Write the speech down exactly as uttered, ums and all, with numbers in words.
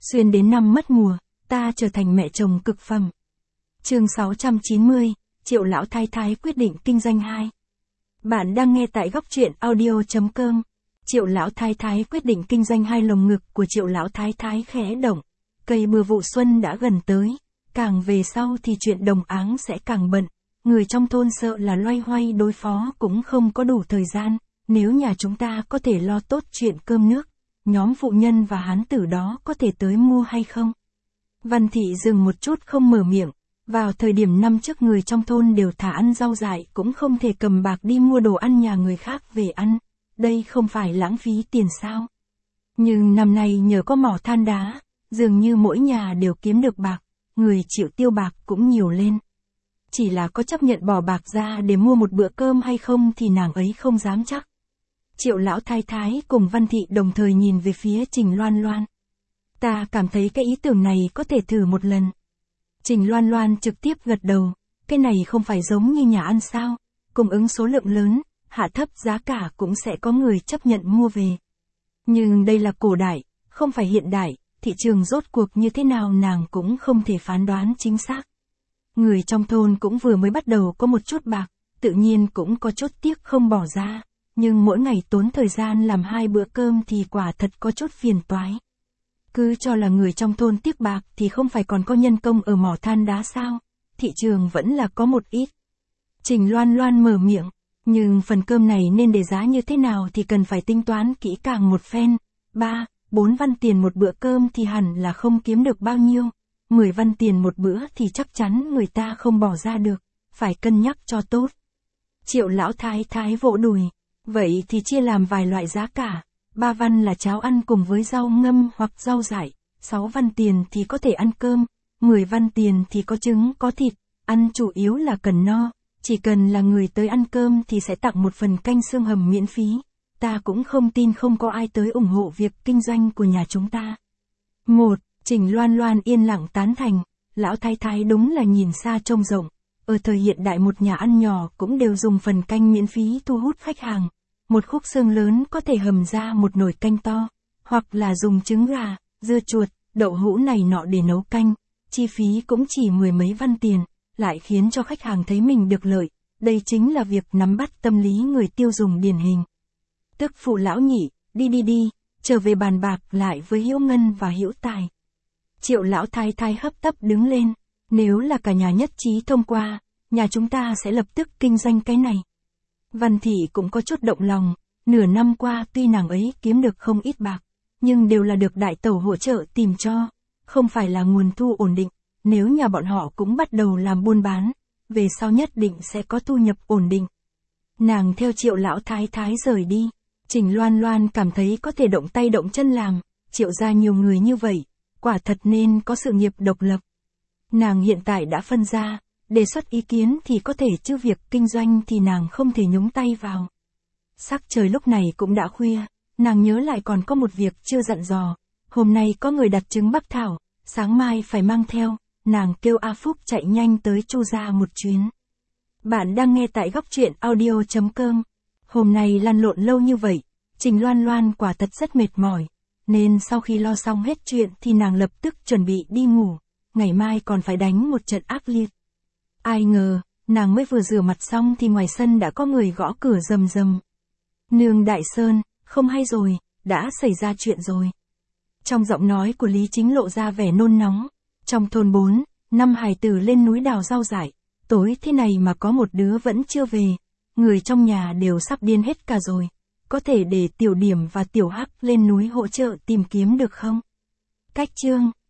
Xuyên đến năm mất mùa, ta trở thành mẹ chồng cực phẩm. Chương sáu trăm chín mươi, Triệu lão thái thái quyết định kinh doanh hai. Bạn đang nghe tại góc truyện audio chấm com. Triệu lão thái thái quyết định kinh doanh hai. Lồng ngực của Triệu lão thái thái khẽ động. Cây bừa vụ xuân đã gần tới, càng về sau thì chuyện đồng áng sẽ càng bận. Người trong thôn sợ là loay hoay đối phó cũng không có đủ thời gian. Nếu nhà chúng ta có thể lo tốt chuyện cơm nước, nhóm phụ nhân và hán tử đó có thể tới mua hay không? Văn Thị dừng một chút không mở miệng. Vào thời điểm năm trước người trong thôn đều thả ăn rau dại cũng không thể cầm bạc đi mua đồ ăn nhà người khác về ăn. Đây không phải lãng phí tiền sao? Nhưng năm nay nhờ có mỏ than đá, dường như mỗi nhà đều kiếm được bạc, người chịu tiêu bạc cũng nhiều lên. Chỉ là có chấp nhận bỏ bạc ra để mua một bữa cơm hay không thì nàng ấy không dám chắc. Triệu lão thái thái cùng Văn Thị đồng thời nhìn về phía Trình Loan Loan. Ta cảm thấy cái ý tưởng này có thể thử một lần. Trình Loan Loan trực tiếp gật đầu, cái này không phải giống như nhà ăn sao, cung ứng số lượng lớn, hạ thấp giá cả cũng sẽ có người chấp nhận mua về. Nhưng đây là cổ đại, không phải hiện đại, thị trường rốt cuộc như thế nào nàng cũng không thể phán đoán chính xác. Người trong thôn cũng vừa mới bắt đầu có một chút bạc, tự nhiên cũng có chút tiếc không bỏ ra, nhưng mỗi ngày tốn thời gian làm hai bữa cơm thì quả thật có chút phiền toái. Cứ cho là người trong thôn tiếc bạc thì không phải còn có nhân công ở mỏ than đá sao, thị trường vẫn là có một ít. Trình Loan Loan mở miệng, nhưng phần cơm này nên để giá như thế nào thì cần phải tính toán kỹ càng một phen, ba, bốn văn tiền một bữa cơm thì hẳn là không kiếm được bao nhiêu, mười văn tiền một bữa thì chắc chắn người ta không bỏ ra được, phải cân nhắc cho tốt. Triệu lão thái thái vỗ đùi, vậy thì chia làm vài loại giá cả. Ba văn là cháo ăn cùng với rau ngâm hoặc rau dại, sáu văn tiền thì có thể ăn cơm, mười văn tiền thì có trứng có thịt, ăn chủ yếu là cần no, chỉ cần là người tới ăn cơm thì sẽ tặng một phần canh xương hầm miễn phí, ta cũng không tin không có ai tới ủng hộ việc kinh doanh của nhà chúng ta. Một, Trình Loan Loan yên lặng tán thành, lão thái thái đúng là nhìn xa trông rộng, ở thời hiện đại một nhà ăn nhỏ cũng đều dùng phần canh miễn phí thu hút khách hàng. Một khúc xương lớn có thể hầm ra một nồi canh to, hoặc là dùng trứng gà, dưa chuột, đậu hũ này nọ để nấu canh, chi phí cũng chỉ mười mấy văn tiền, lại khiến cho khách hàng thấy mình được lợi, đây chính là việc nắm bắt tâm lý người tiêu dùng điển hình. Tức phụ lão nhị, đi đi đi, trở về bàn bạc lại với Hiễu Ngân và Hiễu Tài. Triệu lão thái thái hấp tấp đứng lên, nếu là cả nhà nhất trí thông qua, nhà chúng ta sẽ lập tức kinh doanh cái này. Văn Thị cũng có chút động lòng, nửa năm qua tuy nàng ấy kiếm được không ít bạc, nhưng đều là được đại tẩu hỗ trợ tìm cho, không phải là nguồn thu ổn định, nếu nhà bọn họ cũng bắt đầu làm buôn bán, về sau nhất định sẽ có thu nhập ổn định. Nàng theo Triệu lão thái thái rời đi, Trình Loan Loan cảm thấy có thể động tay động chân làm, Triệu gia nhiều người như vậy, quả thật nên có sự nghiệp độc lập. Nàng hiện tại đã phân ra. Đề xuất ý kiến thì có thể chứ việc kinh doanh thì nàng không thể nhúng tay vào. Sắc trời lúc này cũng đã khuya, nàng nhớ lại còn có một việc chưa dặn dò. Hôm nay có người đặt trứng bắc thảo, sáng mai phải mang theo, nàng kêu A Phúc chạy nhanh tới Chu gia một chuyến. Bạn đang nghe tại góc truyện audio chấm com. Hôm nay lăn lộn lâu như vậy, Trình Loan Loan quả thật rất mệt mỏi, nên sau khi lo xong hết chuyện thì nàng lập tức chuẩn bị đi ngủ, ngày mai còn phải đánh một trận ác liệt. Ai ngờ, nàng mới vừa rửa mặt xong thì ngoài sân đã có người gõ cửa rầm rầm. Nương Đại Sơn, không hay rồi, đã xảy ra chuyện rồi. Trong giọng nói của Lý Chính lộ ra vẻ nôn nóng. Trong thôn bốn, năm hài tử lên núi đào rau dại, tối thế này mà có một đứa vẫn chưa về. Người trong nhà đều sắp điên hết cả rồi. Có thể để Tiểu Điểm và Tiểu Hắc lên núi hỗ trợ tìm kiếm được không? Cách chương